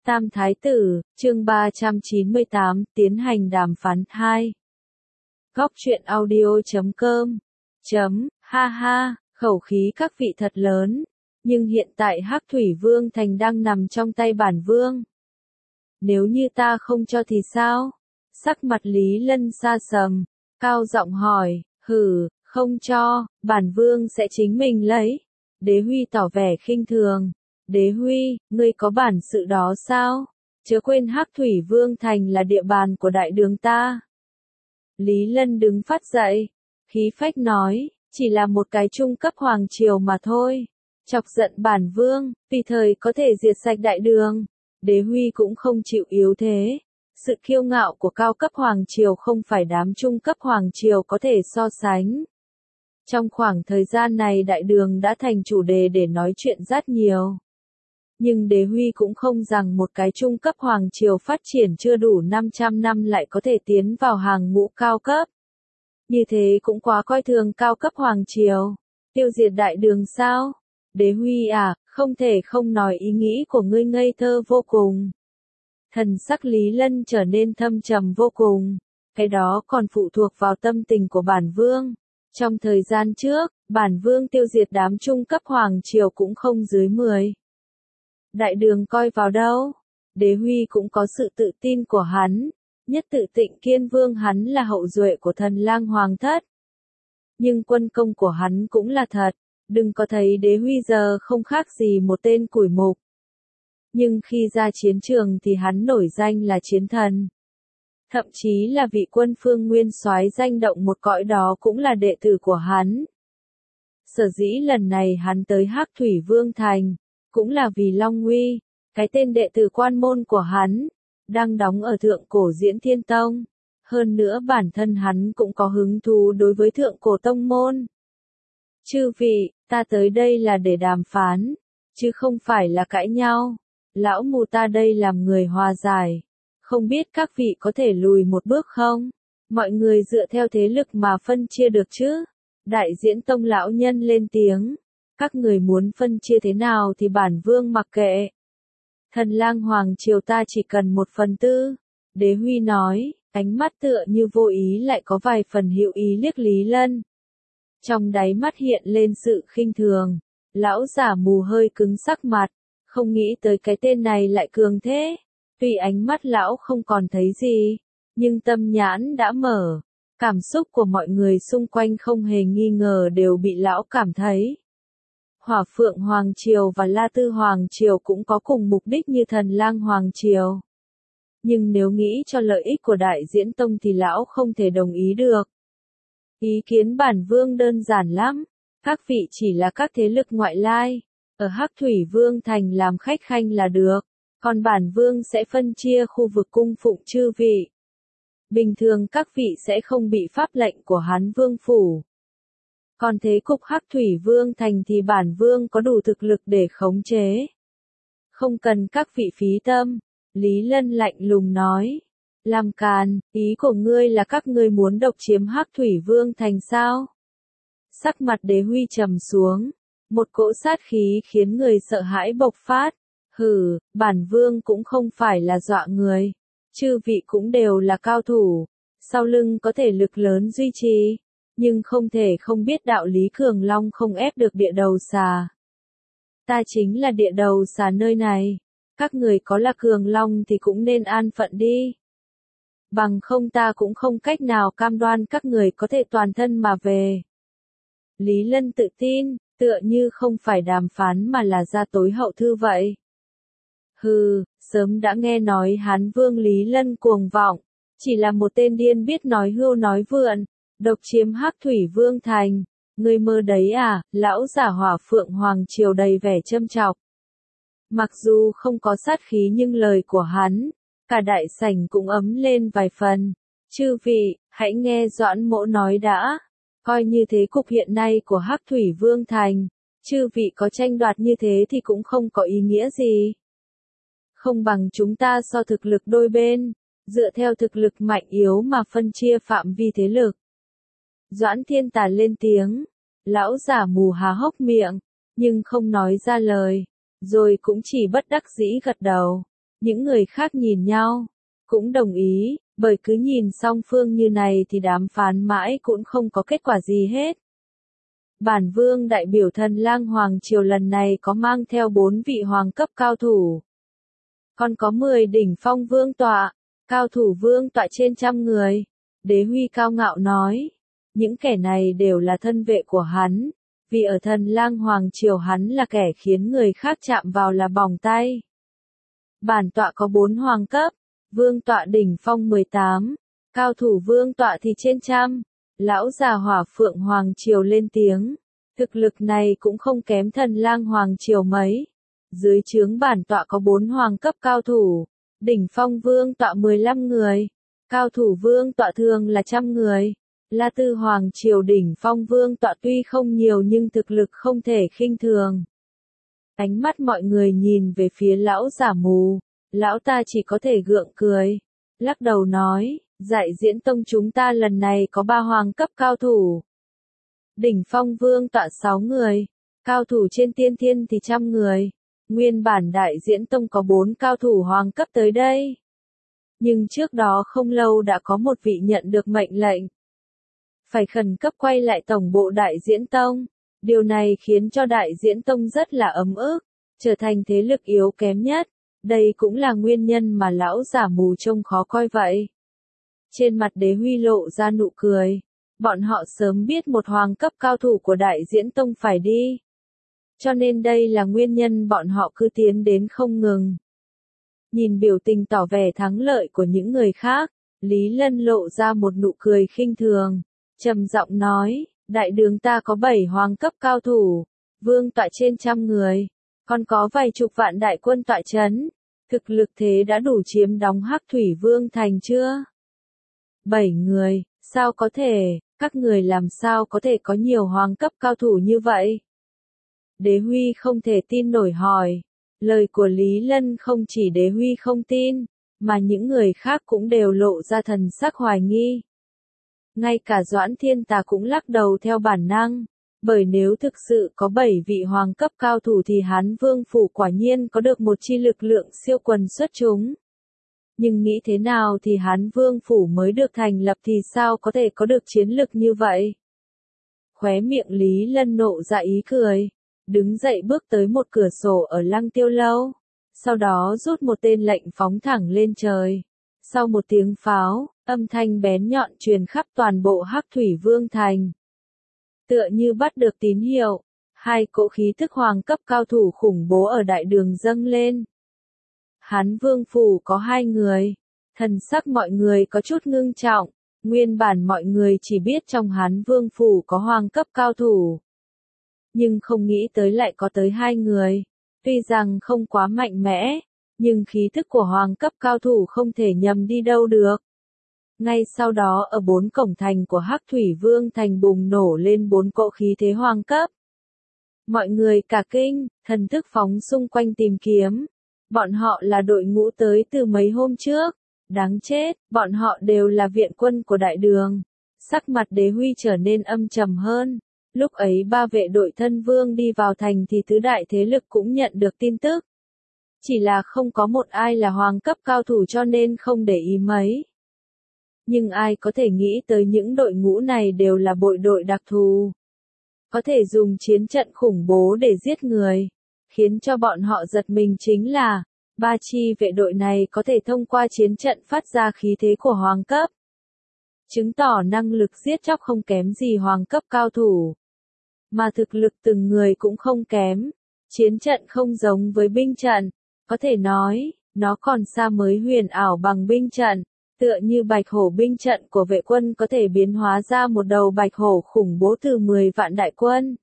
Tam Thái Tử, chương 398, tiến hành đàm phán 2. Góc truyện audio.com Ha ha, khẩu khí các vị thật lớn, nhưng hiện tại Hắc Thủy Vương Thành đang nằm trong tay bản vương. Nếu như ta không cho thì sao? Sắc mặt Lý Lân sa sầm, cao giọng hỏi, không cho, bản vương sẽ chính mình lấy. Đế Huy tỏ vẻ khinh thường. Đế Huy, ngươi có bản sự đó sao? Chớ quên Hắc Thủy Vương Thành là địa bàn của đại đường ta. Lý Lân đứng phát dậy, khí phách nói, chỉ là một cái trung cấp hoàng triều mà thôi. Chọc giận bản vương, tùy thời có thể diệt sạch đại đường. Đế Huy cũng không chịu yếu thế. Sự kiêu ngạo của cao cấp hoàng triều không phải đám trung cấp hoàng triều có thể so sánh. Trong khoảng thời gian này đại đường đã thành chủ đề để nói chuyện rất nhiều. Nhưng Đế Huy cũng không rằng một cái trung cấp hoàng triều phát triển chưa đủ 500 năm lại có thể tiến vào hàng ngũ cao cấp. Như thế cũng quá coi thường cao cấp hoàng triều. Tiêu diệt đại đường sao? Đế Huy à, không thể không nói ý nghĩ của ngươi ngây thơ vô cùng. Thần sắc Lý Lân trở nên thâm trầm vô cùng. Cái đó còn phụ thuộc vào tâm tình của bản vương. Trong thời gian trước, bản vương tiêu diệt đám trung cấp hoàng triều cũng không dưới 10. Đại đường coi vào đâu? Đế Huy cũng có sự tự tin của hắn. Nhất tự Tịnh Kiên Vương hắn là hậu duệ của Thần Lang Hoàng thất. Nhưng quân công của hắn cũng là thật. Đừng có thấy Đế Huy giờ không khác gì một tên củi mục. Nhưng khi ra chiến trường thì hắn nổi danh là chiến thần. Thậm chí là vị quân phương nguyên soái danh động một cõi đó cũng là đệ tử của hắn. Sở dĩ lần này hắn tới Hắc Thủy Vương Thành, cũng là vì Long Nguy, cái tên đệ tử quan môn của hắn, đang đóng ở Thượng Cổ Diễn Thiên Tông. Hơn nữa bản thân hắn cũng có hứng thú đối với Thượng Cổ Tông môn. Chư vị, ta tới đây là để đàm phán, chứ không phải là cãi nhau. Lão mù ta đây làm người hòa giải. Không biết các vị có thể lùi một bước không? Mọi người dựa theo thế lực mà phân chia được chứ? Đại Diễn Tông lão nhân lên tiếng. Các người muốn phân chia thế nào thì bản vương mặc kệ. Thần Lang Hoàng triều ta chỉ cần 1/4. Đế Huy nói, ánh mắt tựa như vô ý lại có vài phần hữu ý liếc Lý Lân. Trong đáy mắt hiện lên sự khinh thường. Lão giả mù hơi cứng sắc mặt. Không nghĩ tới cái tên này lại cường thế. Tuy ánh mắt lão không còn thấy gì, nhưng tâm nhãn đã mở. Cảm xúc của mọi người xung quanh không hề nghi ngờ đều bị lão cảm thấy. Hỏa Phượng Hoàng Triều và La Tư Hoàng Triều cũng có cùng mục đích như Thần Lang Hoàng Triều. Nhưng nếu nghĩ cho lợi ích của Đại Diễn Tông thì lão không thể đồng ý được. Ý kiến bản vương đơn giản lắm. Các vị chỉ là các thế lực ngoại lai. Ở Hắc Thủy Vương Thành làm khách khanh là được. Còn bản vương sẽ phân chia khu vực cung phụng chư vị. Bình thường các vị sẽ không bị pháp lệnh của Hán Vương phủ. Còn thế cục Hắc Thủy Vương Thành thì bản vương có đủ thực lực để khống chế. Không cần các vị phí tâm. Lý Lân lạnh lùng nói. Làm càn, ý của ngươi là các ngươi muốn độc chiếm Hắc Thủy Vương Thành sao? Sắc mặt Đế Huy trầm xuống. Một cỗ sát khí khiến người sợ hãi bộc phát. Bản vương cũng không phải là dọa người. Chư vị cũng đều là cao thủ. Sau lưng có thể lực lớn duy trì. Nhưng không thể không biết đạo lý Cường Long không ép được địa đầu xà. Ta chính là địa đầu xà nơi này. Các người có là Cường Long thì cũng nên an phận đi. Bằng không ta cũng không cách nào cam đoan các người có thể toàn thân mà về. Lý Lân tự tin, tựa như không phải đàm phán mà là ra tối hậu thư vậy. Sớm đã nghe nói Hán Vương Lý Lân cuồng vọng, chỉ là một tên điên biết nói hưu nói vượn, độc chiếm Hắc Thủy Vương Thành. Ngươi mơ đấy à? Lão giả Hỏa Phượng Hoàng triều đầy vẻ châm chọc. Mặc dù không có sát khí nhưng lời của hắn, cả đại sảnh cũng ấm lên vài phần. Chư vị, hãy nghe Doãn Mỗ nói đã. Coi như thế cục hiện nay của Hắc Thủy Vương Thành, chư vị có tranh đoạt như thế thì cũng không có ý nghĩa gì. Không bằng chúng ta so thực lực đôi bên, dựa theo thực lực mạnh yếu mà phân chia phạm vi thế lực. Doãn Thiên Tà lên tiếng, lão giả mù há hốc miệng, nhưng không nói ra lời, rồi cũng chỉ bất đắc dĩ gật đầu. Những người khác nhìn nhau, cũng đồng ý, bởi cứ nhìn song phương như này thì đàm phán mãi cũng không có kết quả gì hết. Bản vương đại biểu Thần Lang Hoàng Triều lần này có mang theo 4 vị hoàng cấp cao thủ. Còn có 10 đỉnh phong vương tọa, cao thủ vương tọa trên 100 người. Đế Huy cao ngạo nói, những kẻ này đều là thân vệ của hắn, vì ở Thần Lang Hoàng Triều hắn là kẻ khiến người khác chạm vào là bỏng tay. Bản tọa có 4 hoàng cấp, vương tọa đỉnh phong 18, cao thủ vương tọa thì trên 100. Lão già Hỏa Phượng Hoàng Triều lên tiếng, thực lực này cũng không kém Thần Lang Hoàng Triều mấy. Dưới trướng bản tọa có 4 hoàng cấp cao thủ, đỉnh phong vương tọa 15 người, cao thủ vương tọa thường là 100 người. La Tư Hoàng Triều đỉnh phong vương tọa tuy không nhiều nhưng thực lực không thể khinh thường. Ánh mắt mọi người nhìn về phía lão giả mù, lão ta chỉ có thể gượng cười, lắc đầu nói, Dạy Diễn Tông chúng ta lần này có 3 hoàng cấp cao thủ. Đỉnh phong vương tọa 6 người, cao thủ trên tiên thiên thì 100 người. Nguyên bản Đại Diễn Tông có 4 cao thủ hoàng cấp tới đây. Nhưng trước đó không lâu đã có một vị nhận được mệnh lệnh. Phải khẩn cấp quay lại tổng bộ Đại Diễn Tông. Điều này khiến cho Đại Diễn Tông rất là ấm ức, trở thành thế lực yếu kém nhất. Đây cũng là nguyên nhân mà lão giả mù trông khó coi vậy. Trên mặt Đế Huy lộ ra nụ cười. Bọn họ sớm biết một hoàng cấp cao thủ của Đại Diễn Tông phải đi. Cho nên đây là nguyên nhân bọn họ cứ tiến đến không ngừng. Nhìn biểu tình tỏ vẻ thắng lợi của những người khác, Lý Lân lộ ra một nụ cười khinh thường, trầm giọng nói, đại đường ta có 7 hoàng cấp cao thủ, vương tọa trên 100 người, còn có vài chục vạn đại quân tọa trấn, thực lực thế đã đủ chiếm đóng Hắc Thủy Vương thành chưa? 7 người, sao có thể, các người làm sao có thể có nhiều hoàng cấp cao thủ như vậy? Đế Huy không thể tin nổi hỏi. Lời của Lý Lân không chỉ Đế Huy không tin, mà những người khác cũng đều lộ ra thần sắc hoài nghi. Ngay cả Doãn Thiên Tà cũng lắc đầu theo bản năng, bởi nếu thực sự có 7 vị hoàng cấp cao thủ thì Hán Vương Phủ quả nhiên có được một chi lực lượng siêu quần xuất chúng. Nhưng nghĩ thế nào thì Hán Vương Phủ mới được thành lập thì sao có thể có được chiến lực như vậy? Khóe miệng Lý Lân nộ ra ý cười. Đứng dậy bước tới một cửa sổ ở Lăng Tiêu Lâu, sau đó rút một tên lệnh phóng thẳng lên trời. Sau một tiếng pháo, âm thanh bén nhọn truyền khắp toàn bộ Hắc Thủy Vương thành. Tựa như bắt được tín hiệu, 2 cỗ khí thức hoàng cấp cao thủ khủng bố ở đại đường dâng lên. Hán Vương Phủ có 2 người, thần sắc mọi người có chút ngưng trọng, nguyên bản mọi người chỉ biết trong Hán Vương Phủ có hoàng cấp cao thủ. Nhưng không nghĩ tới lại có tới 2 người, tuy rằng không quá mạnh mẽ, nhưng khí thức của hoàng cấp cao thủ không thể nhầm đi đâu được. Ngay sau đó ở 4 cổng thành của Hắc Thủy Vương thành bùng nổ lên 4 cỗ khí thế hoàng cấp. Mọi người cả kinh, thần thức phóng xung quanh tìm kiếm. Bọn họ là đội ngũ tới từ mấy hôm trước. Đáng chết, bọn họ đều là viện quân của đại đường. Sắc mặt Đế Huy trở nên âm trầm hơn. Lúc ấy 3 vệ đội thân vương đi vào thành thì tứ đại thế lực cũng nhận được tin tức. Chỉ là không có một ai là hoàng cấp cao thủ cho nên không để ý mấy. Nhưng ai có thể nghĩ tới những đội ngũ này đều là bộ đội đặc thù. Có thể dùng chiến trận khủng bố để giết người. Khiến cho bọn họ giật mình chính là, 3 chi vệ đội này có thể thông qua chiến trận phát ra khí thế của hoàng cấp. Chứng tỏ năng lực giết chóc không kém gì hoàng cấp cao thủ. Mà thực lực từng người cũng không kém. Chiến trận không giống với binh trận. Có thể nói, nó còn xa mới huyền ảo bằng binh trận. Tựa như bạch hổ binh trận của vệ quân có thể biến hóa ra một đầu bạch hổ khủng bố từ 10 vạn đại quân.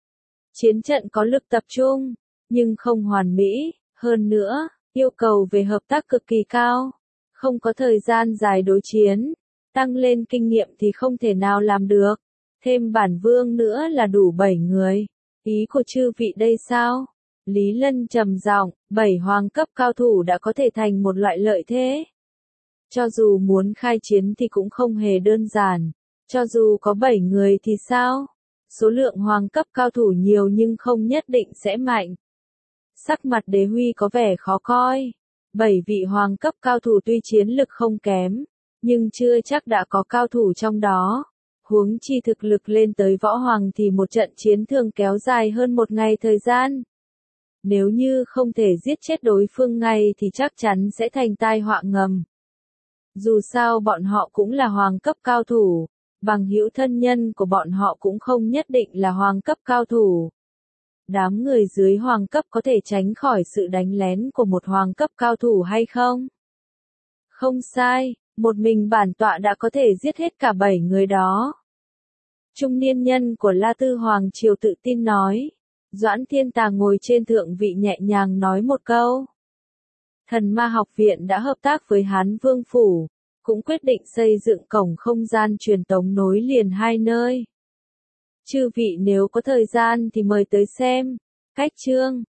Chiến trận có lực tập trung, nhưng không hoàn mỹ. Hơn nữa, yêu cầu về hợp tác cực kỳ cao. Không có thời gian dài đối chiến. Tăng lên kinh nghiệm thì không thể nào làm được. Thêm bản vương nữa là đủ 7 người. Ý của chư vị đây sao? Lý Lân trầm giọng, 7 hoàng cấp cao thủ đã có thể thành một loại lợi thế. Cho dù muốn khai chiến thì cũng không hề đơn giản. Cho dù có 7 người thì sao? Số lượng hoàng cấp cao thủ nhiều nhưng không nhất định sẽ mạnh. Sắc mặt Đế Huy có vẻ khó coi. 7 vị hoàng cấp cao thủ tuy chiến lực không kém, nhưng chưa chắc đã có cao thủ trong đó. Huống chi thực lực lên tới võ hoàng thì một trận chiến thường kéo dài hơn một ngày thời gian. Nếu như không thể giết chết đối phương ngay thì chắc chắn sẽ thành tai họa ngầm. Dù sao bọn họ cũng là hoàng cấp cao thủ, bằng hữu thân nhân của bọn họ cũng không nhất định là hoàng cấp cao thủ. Đám người dưới hoàng cấp có thể tránh khỏi sự đánh lén của một hoàng cấp cao thủ hay không? Không sai, một mình bản tọa đã có thể giết hết cả 7 người đó. Trung niên nhân của La Tư Hoàng Triều tự tin nói. Doãn Thiên Tà ngồi trên thượng vị nhẹ nhàng nói một câu. Thần Ma học viện đã hợp tác với Hán Vương Phủ, cũng quyết định xây dựng cổng không gian truyền tống nối liền hai nơi. Chư vị nếu có thời gian thì mời tới xem. Cách chương